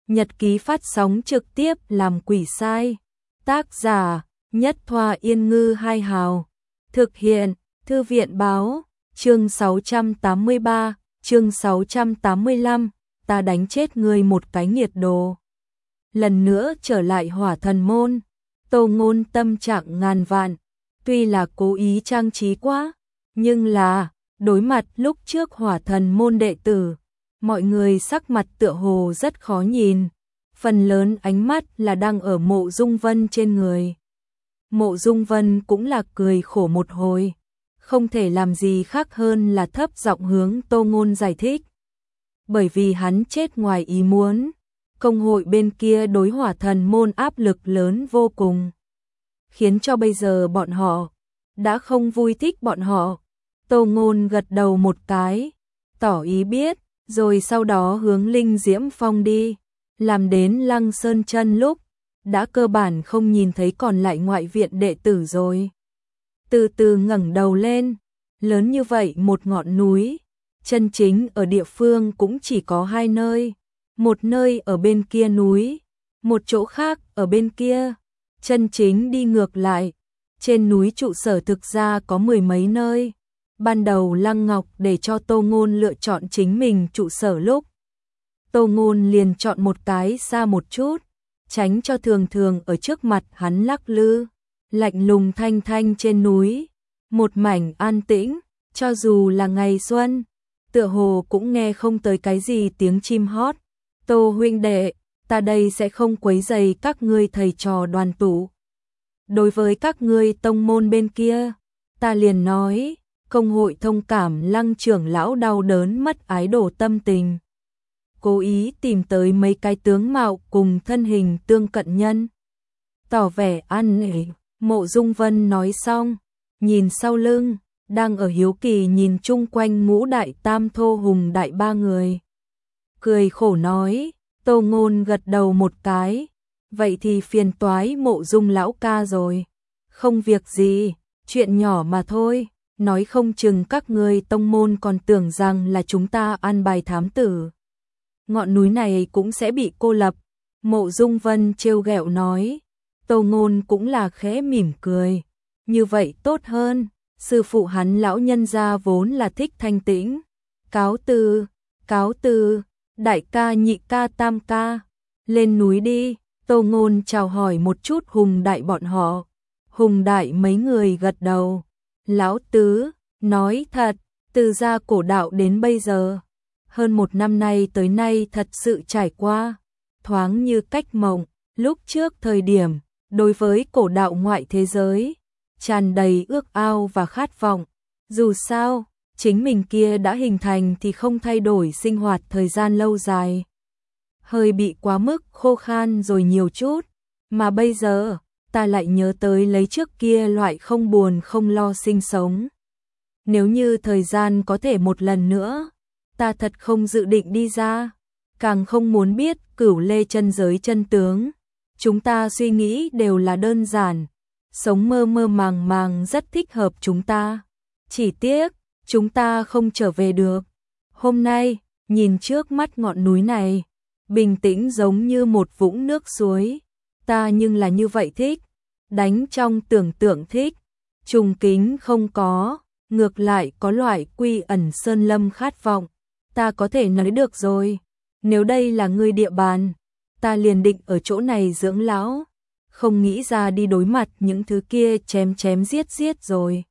Nhật ký phát sóng trực tiếp làm quỷ sai. Tác giả Nhất Thoa Yên Ngư Hai Hào. Thực hiện Thư viện Báo. Chương 683, chương 685, ta đánh chết ngươi một cái nghiệt đồ. Lần nữa trở lại Hỏa Thần Môn, Tô Ngôn tâm trạng ngàn vạn, tuy là cố ý trang trí quá, nhưng là đối mặt lúc trước Hỏa Thần Môn đệ tử, mọi người sắc mặt tựa hồ rất khó nhìn, phần lớn ánh mắt là đang ở Mộ Dung Vân trên người. Mộ Dung Vân cũng là cười khổ một hồi, không thể làm gì khác hơn là thấp giọng hướng Tô Ngôn giải thích. Bởi vì hắn chết ngoài ý muốn, công hội bên kia đối Hỏa Thần Môn áp lực lớn vô cùng, khiến cho bây giờ bọn họ đã không vui thích bọn họ. Tô Ngôn gật đầu một cái, tỏ ý biết, rồi sau đó hướng Linh Diễm Phong đi, làm đến Lăng Sơn Chân lúc đã cơ bản không nhìn thấy còn lại ngoại viện đệ tử rồi. Từ từ ngẩng đầu lên, lớn như vậy một ngọn núi, chân chính ở địa phương cũng chỉ có hai nơi, một nơi ở bên kia núi, một chỗ khác ở bên kia, chân chính đi ngược lại, trên núi trụ sở thực ra có mười mấy nơi. Ban đầu Lăng Ngọc để cho Tô Ngôn lựa chọn chính mình trụ sở lúc, Tô Ngôn liền chọn một cái xa một chút, tránh cho thường thường ở trước mặt hắn lắc lư, lạnh lùng thanh thanh trên núi, một mảnh an tĩnh, cho dù là ngày xuân, tựa hồ cũng nghe không tới cái gì tiếng chim hót. Tô huynh đệ, ta đây sẽ không quấy rầy các ngươi thầy trò đoàn tụ. Đối với các ngươi tông môn bên kia, ta liền nói, công hội thông cảm Lăng trưởng lão đau đớn mất ái đổ tâm tình, cố ý tìm tới mấy cái tướng mạo cùng thân hình tương cận nhân, tỏ vẻ ăn nể. Mộ Dung Vân nói xong, nhìn sau lưng, đang ở hiếu kỳ nhìn chung quanh Ngũ Đại Tam Thô Hùng Đại ba người, cười khổ nói. Tô Ngôn gật đầu một cái, vậy thì phiền toái Mộ Dung lão ca rồi. Không việc gì, chuyện nhỏ mà thôi, nói không chừng các ngươi tông môn còn tưởng rằng là chúng ta an bài thám tử, ngọn núi này cũng sẽ bị cô lập. Mộ Dung Vân trêu ghẹo nói. Tô Ngôn cũng là khẽ mỉm cười, như vậy tốt hơn, sư phụ hắn lão nhân gia vốn là thích thanh tĩnh. Cáo từ, đại ca nhị ca tam ca, lên núi đi. Tô Ngôn chào hỏi một chút Hùng Đại bọn họ, Hùng Đại mấy người gật đầu. Lão tứ, nói thật, từ gia cổ đạo đến bây giờ, hơn một năm nay tới nay thật sự trải qua, thoáng như cách mộng. Lúc trước thời điểm, đối với cổ đạo ngoại thế giới, tràn đầy ước ao và khát vọng. Dù sao, chính mình kia đã hình thành thì không thay đổi sinh hoạt thời gian lâu dài, hơi bị quá mức khô khan rồi nhiều chút. Mà bây giờ, ta lại nhớ tới lấy trước kia loại không buồn không lo sinh sống. Nếu như thời gian có thể một lần nữa, ta thật không dự định đi ra, càng không muốn biết Cửu Lê chân giới chân tướng. Chúng ta suy nghĩ đều là đơn giản, sống mơ mơ màng màng rất thích hợp chúng ta. Chỉ tiếc, chúng ta không trở về được. Hôm nay, nhìn trước mắt ngọn núi này, bình tĩnh giống như một vũng nước suối. Ta nhưng là như vậy thích, đánh trong tưởng tượng thích, trùng kính không có, ngược lại có loại quy ẩn sơn lâm khát vọng. Ta có thể nói được rồi, nếu đây là ngươi địa bàn, ta liền định ở chỗ này dưỡng lão, không nghĩ ra đi đối mặt những thứ kia chém chém giết giết rồi.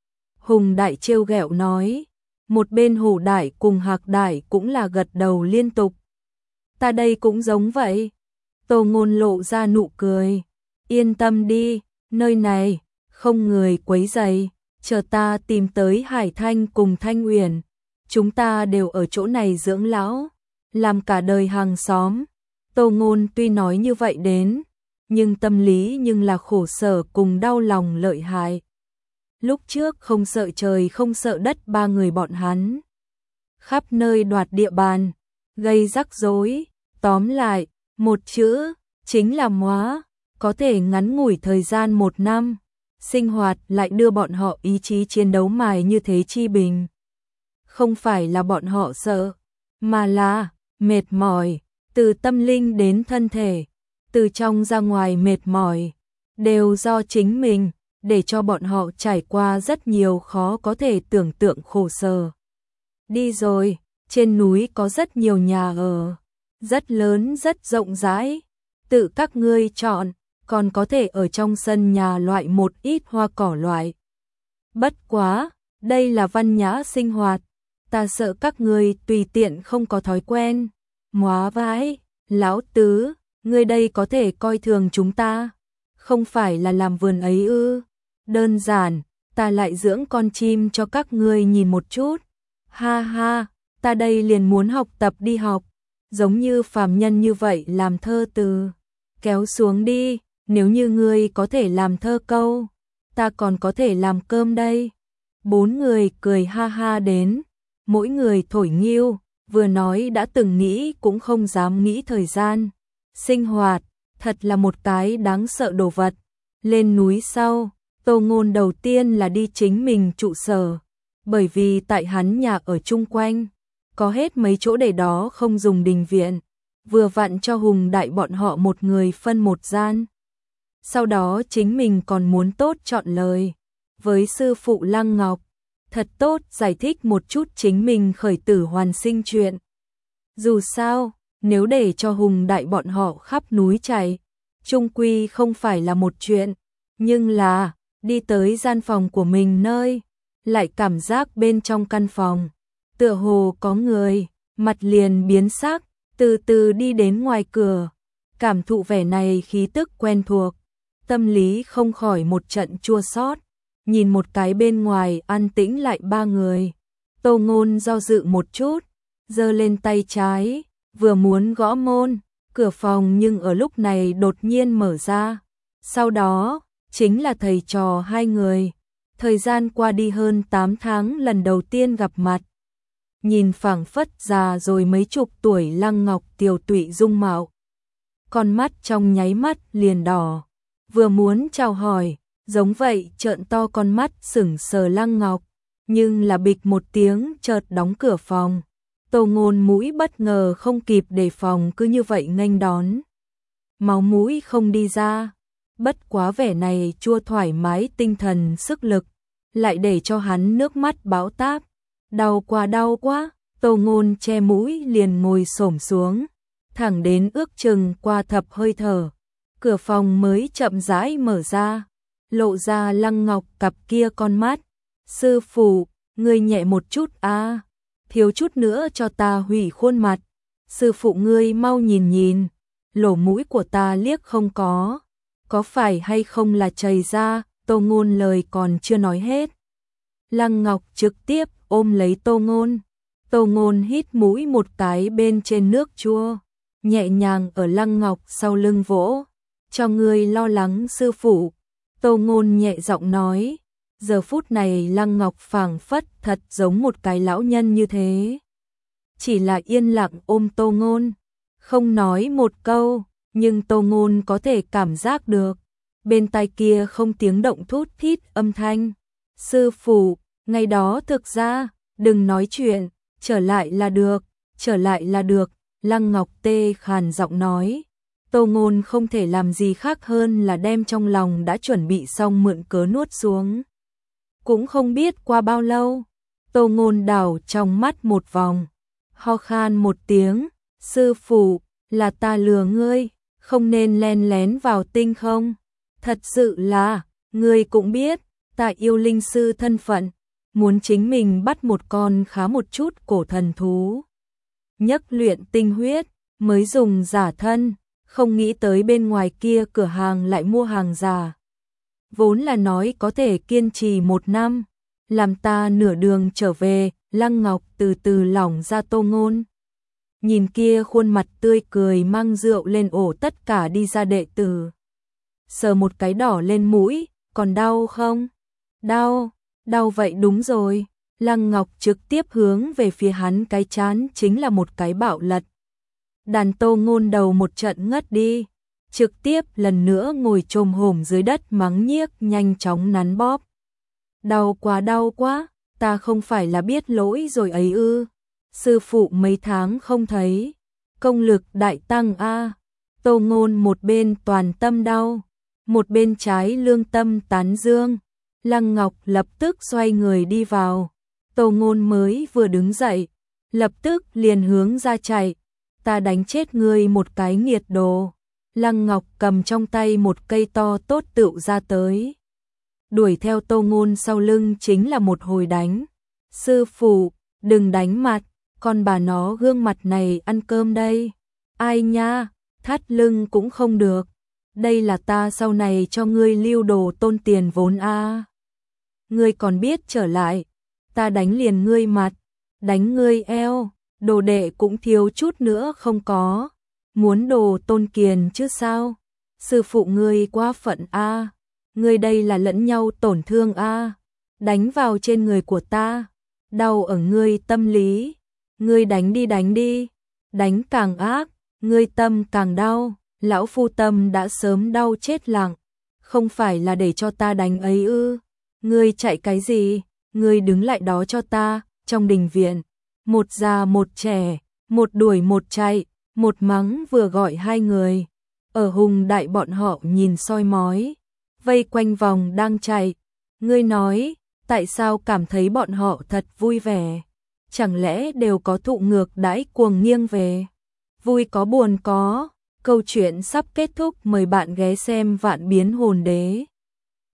Hùng Đại trêu ghẹo nói, một bên Hổ Đại cùng Hạc Đại cũng là gật đầu liên tục. Ta đây cũng giống vậy. Tô Ngôn lộ ra nụ cười, yên tâm đi, nơi này không người quấy rầy, chờ ta tìm tới Hải Thanh cùng Thanh Uyển, chúng ta đều ở chỗ này dưỡng lão, làm cả đời hàng xóm. Tô Ngôn tuy nói như vậy đến, nhưng tâm lý nhưng là khổ sở cùng đau lòng lợi hại. Lúc trước không sợ trời không sợ đất ba người bọn hắn, khắp nơi đoạt địa bàn, gây rắc rối, tóm lại, một chữ, chính là móa, có thể ngắn ngủi thời gian một năm, sinh hoạt lại đưa bọn họ ý chí chiến đấu mài như thế chi bình. Không phải là bọn họ sợ, mà là mệt mỏi. từ tâm linh đến thân thể, từ trong ra ngoài mệt mỏi, đều do chính mình, để cho bọn họ trải qua rất nhiều khó có thể tưởng tượng khổ sở. Đi rồi, trên núi có rất nhiều nhà ở, rất lớn rất rộng rãi, tự các ngươi chọn, còn có thể ở trong sân nhà loại một ít hoa cỏ loại. Bất quá, đây là văn nhã sinh hoạt, ta sợ các ngươi tùy tiện không có thói quen. Móa vãi, lão tứ, ngươi đây có thể coi thường chúng ta, không phải là làm vườn ấy ư? Đơn giản, ta lại dưỡng con chim cho các ngươi nhìn một chút. Ha ha, ta đây liền muốn học tập đi học, giống như phàm nhân như vậy làm thơ từ. Kéo xuống đi, nếu như ngươi có thể làm thơ câu, ta còn có thể làm cơm đây. Bốn người cười ha ha đến, mỗi người thổi nghiêu, vừa nói đã từng nghĩ cũng không dám nghĩ thời gian. Sinh hoạt, thật là một cái đáng sợ đồ vật. Lên núi sau, Tô Ngôn đầu tiên là đi chính mình trụ sở, bởi vì tại hắn nhà ở chung quanh, có hết mấy chỗ để đó không dùng đình viện, vừa vặn cho Hùng Đại bọn họ một người phân một gian. Sau đó chính mình còn muốn tốt chọn lời với sư phụ Lăng Ngọc, thật tốt giải thích một chút chính mình khởi tử hoàn sinh chuyện. Dù sao, nếu để cho Hùng Đại bọn họ khắp núi chạy, chung quy không phải là một chuyện, nhưng là đi tới gian phòng của mình nơi, lại cảm giác bên trong căn phòng tựa hồ có người, mặt liền biến sắc, từ từ đi đến ngoài cửa, cảm thụ vẻ này khí tức quen thuộc, tâm lý không khỏi một trận chua xót. Nhìn một cái bên ngoài an tĩnh lại ba người, Tô Ngôn do dự một chút, giơ lên tay trái, vừa muốn gõ môn, cửa phòng nhưng ở lúc này đột nhiên mở ra. Sau đó, chính là thầy trò hai người, thời gian qua đi hơn 8 tháng lần đầu tiên gặp mặt. Nhìn phảng phất già rồi mấy chục tuổi Lăng Ngọc tiều tụy dung mạo. Con mắt trong nháy mắt liền đỏ, vừa muốn chào hỏi, giống vậy trợn to con mắt sững sờ Lăng Ngọc, nhưng là bịch một tiếng chợt đóng cửa phòng. Tô Ngôn mũi bất ngờ không kịp đề phòng cứ như vậy nghênh đón. Máu mũi không đi ra, bất quá vẻ này chua thoải mái tinh thần sức lực, lại để cho hắn nước mắt bão táp. Đau quá, Tô Ngôn che mũi liền ngồi xổm xuống, thẳng đến ước chừng qua thập hơi thở, cửa phòng mới chậm rãi mở ra, lộ ra Lăng Ngọc cặp kia con mắt. Sư phụ, ngươi nhẹ một chút a, thiếu chút nữa cho ta hủy khuôn mặt. Sư phụ ngươi mau nhìn nhìn, lỗ mũi của ta liếc không có phải hay không là chảy ra? Tô Ngôn lời còn chưa nói hết, Lăng Ngọc trực tiếp ôm lấy Tô Ngôn. Tô Ngôn hít mũi một cái bên trên nước chua, nhẹ nhàng ở Lăng Ngọc sau lưng vỗ. Cho ngươi lo lắng sư phụ, Tô Ngôn nhẹ giọng nói. Giờ phút này Lăng Ngọc phảng phất thật giống một cái lão nhân như thế, chỉ là yên lặng ôm Tô Ngôn, không nói một câu, nhưng Tô Ngôn có thể cảm giác được, bên tai kia không tiếng động thút thít âm thanh. Sư phụ, ngày đó thực ra, đừng nói chuyện, trở lại là được, Lăng Ngọc tê khàn giọng nói. Tô Ngôn không thể làm gì khác hơn là đem trong lòng đã chuẩn bị xong mượn cớ nuốt xuống. Cũng không biết qua bao lâu, Tô Ngôn đảo trong mắt một vòng, ho khan một tiếng. Sư phụ, là ta lừa ngươi, không nên len lén vào tinh không. Thật sự là, ngươi cũng biết, ta yêu linh sư thân phận, muốn chính mình bắt một con khá một chút cổ thần thú, nhấc luyện tinh huyết, mới dùng giả thân, không nghĩ tới bên ngoài kia cửa hàng lại mua hàng giả. Vốn là nói có thể kiên trì 1 năm, làm ta nửa đường trở về. Lăng Ngọc từ từ lỏng ra Tô Ngôn. Nhìn kia khuôn mặt tươi cười mang rượu lên ổ tất cả đi ra đệ tử. Sờ một cái đỏ lên mũi, còn đau không? Đau vậy đúng rồi. Lăng Ngọc trực tiếp hướng về phía hắn cái chán chính là một cái bạo lật. Đàn Tô Ngôn đầu một trận ngất đi, trực tiếp lần nữa ngồi chồm hổm dưới đất mắng nhiếc nhanh chóng nắn bóp. Đau quá, ta không phải là biết lỗi rồi ấy ư? Sư phụ mấy tháng không thấy, công lực đại tăng a. Tô Ngôn một bên toàn tâm đau, một bên trái lương tâm tán dương. Lăng Ngọc lập tức xoay người đi vào. Tô Ngôn mới vừa đứng dậy, lập tức liền hướng ra chạy. Ta đánh chết ngươi một cái nghiệt đồ. Lăng Ngọc cầm trong tay một cây to tốt tựu ra tới. Đuổi theo Tô Ngôn sau lưng chính là một hồi đánh. Sư phụ, đừng đánh mặt, con bà nó gương mặt này ăn cơm đây. Ai nha, thắt lưng cũng không được. Đây là ta sau này cho ngươi lưu đồ tôn tiền vốn a. Ngươi còn biết trở lại, ta đánh liền ngươi mặt, đánh ngươi eo, đồ đệ cũng thiếu chút nữa không có. Muốn đồ tôn kiền chứ sao? Sư phụ ngươi quá phận a. Ngươi đây là lẫn nhau tổn thương a. Đánh vào trên người của ta, đau ở ngươi tâm lý. Ngươi đánh đi, đánh càng ác, ngươi tâm càng đau. Lão phu tâm đã sớm đau chết lặng, không phải là để cho ta đánh ấy ư? Ngươi chạy cái gì? Ngươi đứng lại đó cho ta. Trong đình viện, một già một trẻ, một đuổi một chạy, một mắng vừa gọi hai người. Ở Hùng Đại bọn họ nhìn soi mói, vây quanh vòng đang chạy. Ngươi nói, tại sao cảm thấy bọn họ thật vui vẻ? Chẳng lẽ đều có thụ ngược đãi cuồng nghiêng về? Vui có buồn có. Câu chuyện sắp kết thúc, mời bạn ghé xem Vạn Biến Hồn Đế.